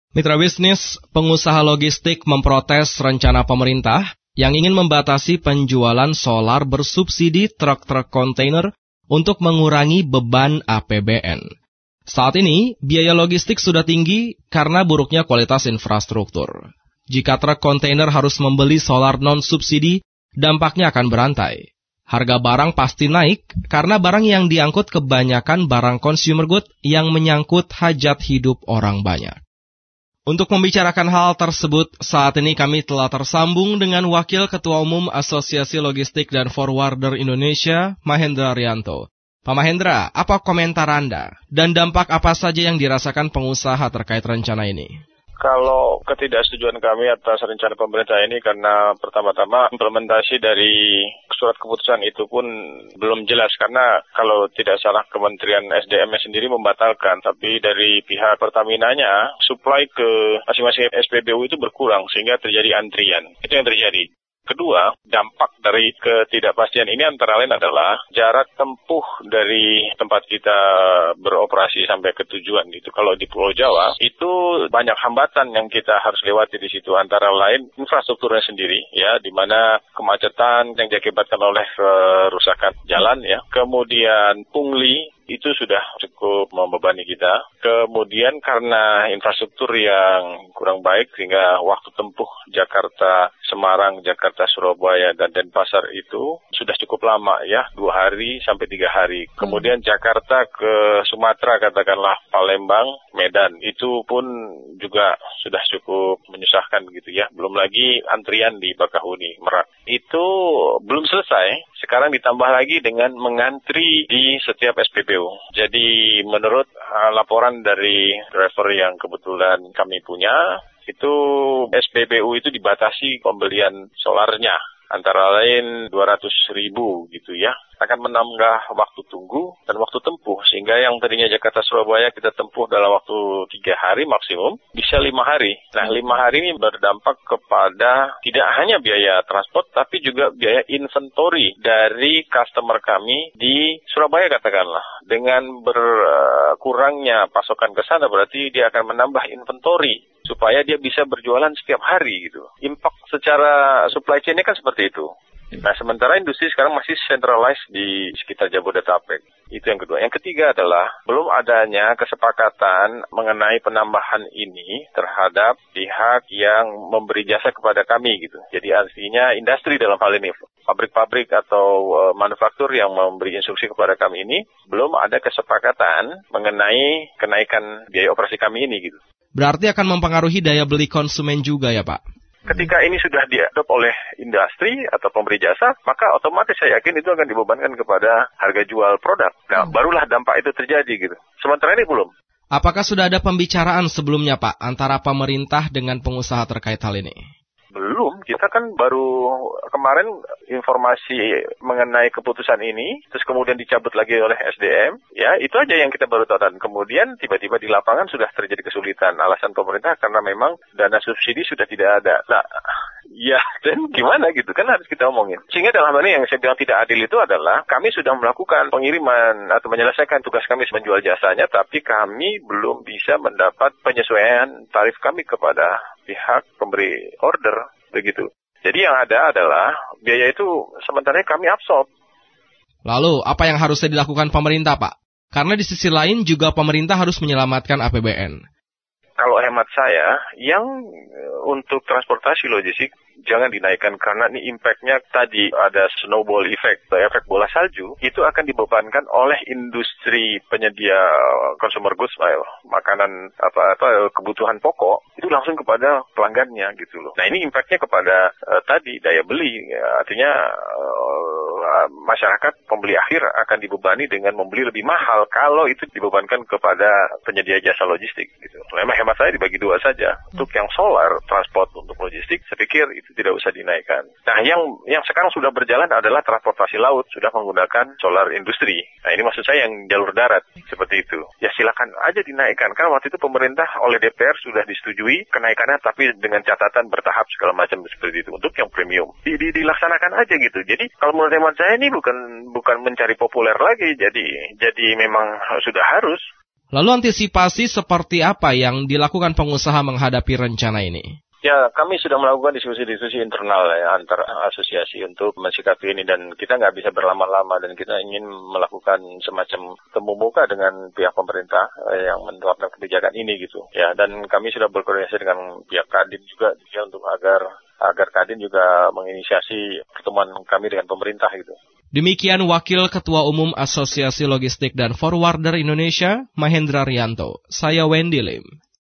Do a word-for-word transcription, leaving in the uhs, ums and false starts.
Mitra bisnis, pengusaha logistik memprotes rencana pemerintah yang ingin membatasi penjualan solar bersubsidi truk-truk kontainer untuk mengurangi beban A P B N. Saat ini, biaya logistik sudah tinggi karena buruknya kualitas infrastruktur. Jika truk kontainer harus membeli solar non-subsidi, dampaknya akan berantai. Harga barang pasti naik karena barang yang diangkut kebanyakan barang consumer good yang menyangkut hajat hidup orang banyak. Untuk membicarakan hal tersebut, saat ini kami telah tersambung dengan Wakil Ketua Umum Asosiasi Logistik dan Forwarder Indonesia, Mahendra Rianto. Pak Mahendra, apa komentar Anda dan dampak apa saja yang dirasakan pengusaha terkait rencana ini? Kalau ketidaksetujuan kami atas rencana pemerintah ini karena pertama-tama implementasi dari surat keputusan itu pun belum jelas karena kalau tidak salah Kementerian S D M sendiri membatalkan, tapi dari pihak Pertamina-nya supply ke masing-masing S P B U itu berkurang sehingga terjadi antrian. Itu yang terjadi. Kedua, dampak dari ketidakpastian ini antara lain adalah jarak tempuh dari tempat kita beroperasi sampai ke tujuan. Itu kalau di Pulau Jawa, itu banyak hambatan yang kita harus lewati di situ. Antara lain infrastrukturnya sendiri, ya, di mana kemacetan yang diakibatkan oleh kerusakan jalan, ya. Kemudian pungli, itu sudah cukup membebani kita. Kemudian karena infrastruktur yang kurang baik sehingga waktu tempuh Jakarta, Semarang, Jakarta, Surabaya, dan Denpasar itu sudah cukup lama ya, dua hari sampai tiga hari. Kemudian Jakarta ke Sumatera, katakanlah Palembang, Medan, itu pun juga sudah cukup menyusahkan gitu ya. Belum lagi antrian di Bakahuni, Merak. Itu belum selesai. Sekarang ditambah lagi dengan mengantri di setiap S P B U. Jadi menurut uh, laporan dari driver yang kebetulan kami punya, itu S P B U itu dibatasi pembelian solarnya. Antara lain dua ratus ribu gitu ya. Akan menambah waktu tunggu dan waktu tempuh. Sehingga yang tadinya Jakarta-Surabaya kita tempuh dalam waktu tiga hari maksimum, bisa lima hari. Nah, lima hari ini berdampak kepada tidak hanya biaya transport, tapi juga biaya inventory dari customer kami di Surabaya katakanlah. Dengan berkurangnya pasokan ke sana, berarti dia akan menambah inventory supaya dia bisa berjualan setiap hari gitu. Impact secara supply chain-nya kan seperti itu. Nah, sementara industri sekarang masih centralized di sekitar Jabodetabek. Itu yang kedua. Yang ketiga adalah belum adanya kesepakatan mengenai penambahan ini terhadap pihak yang memberi jasa kepada kami gitu. Jadi artinya industri dalam hal ini, pabrik-pabrik atau uh, manufaktur yang memberi instruksi kepada kami ini, belum ada kesepakatan mengenai kenaikan biaya operasi kami ini gitu. Berarti akan mempengaruhi daya beli konsumen juga ya Pak? Ketika ini sudah diadop oleh industri atau pemberi jasa, maka otomatis saya yakin itu akan dibebankan kepada harga jual produk. Nah, hmm. barulah dampak itu terjadi gitu. Sementara ini belum. Apakah sudah ada pembicaraan sebelumnya Pak antara pemerintah dengan pengusaha terkait hal ini? Belum, kita kan baru kemarin informasi mengenai keputusan ini, terus kemudian dicabut lagi oleh S D M, ya itu aja yang kita baru tahu. Dan kemudian tiba-tiba di lapangan sudah terjadi kesulitan. Alasan pemerintah karena memang dana subsidi sudah tidak ada. Nah, ya dan gimana gitu kan harus kita omongin. Sehingga dalam hal ini yang saya bilang tidak adil itu adalah kami sudah melakukan pengiriman atau menyelesaikan tugas kami menjual jasanya, tapi kami belum bisa mendapat penyesuaian tarif kami kepada pihak pemberi order, begitu. Jadi yang ada adalah biaya itu sementara kami absorb. Lalu, apa yang harusnya dilakukan pemerintah, Pak? Karena di sisi lain juga pemerintah harus menyelamatkan A P B N. Kalau hemat saya, yang untuk transportasi logistik jangan dinaikkan karena ini impact-nya tadi ada snowball effect, efek bola salju, itu akan dibebankan oleh industri penyedia consumer goods, makanan apa-apa kebutuhan pokok, itu langsung kepada pelanggannya gitu loh. Nah ini impact-nya kepada uh, tadi daya beli, ya, artinya uh, masyarakat pembeli akhir akan dibebani dengan membeli lebih mahal kalau itu dibebankan kepada penyedia jasa logistik gitu. Memang hemat saya dibagi dua saja. Untuk yang solar transport untuk logistik, saya pikir itu tidak usah dinaikkan. Nah, yang yang sekarang sudah berjalan adalah transportasi laut, sudah menggunakan solar industri. Nah, ini maksud saya yang jalur darat, seperti itu. Ya silakan aja dinaikkan, karena waktu itu pemerintah oleh D P R sudah disetujui kenaikannya, tapi dengan catatan bertahap segala macam seperti itu. Untuk yang premium, di, di, dilaksanakan aja gitu. Jadi, kalau menurut hemat saya ini bukan bukan mencari populer lagi, jadi jadi memang sudah harus. Lalu antisipasi seperti apa yang dilakukan pengusaha menghadapi rencana ini? Ya, kami sudah melakukan diskusi-diskusi internal ya, antar asosiasi untuk mensikapi ini, dan kita nggak bisa berlama-lama, dan kita ingin melakukan semacam temu muka dengan pihak pemerintah eh, yang menerapkan kebijakan ini gitu. Ya, dan kami sudah berkoordinasi dengan pihak Kadin juga ya, untuk agar agar Kadin juga menginisiasi pertemuan kami dengan pemerintah gitu. Demikian Wakil Ketua Umum Asosiasi Logistik dan Forwarder Indonesia, Mahendra Rianto. Saya Wendy Lim.